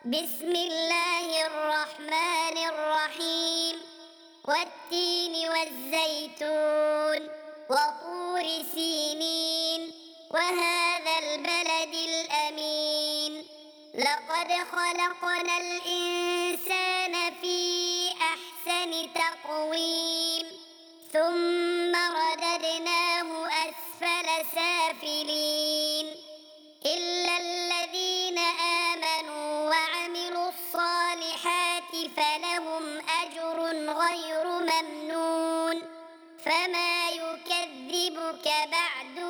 بسم الله الرحمن الرحيم والتين والزيتون وطور سينين وهذا البلد الأمين لقد خلقنا الإنسان في أحسن تقويم ثم رددناه أسفل سافلين إلا الذين آمنوا وعملوا الصالحات فلهم أجر غير ممنون فما يكذبك بعد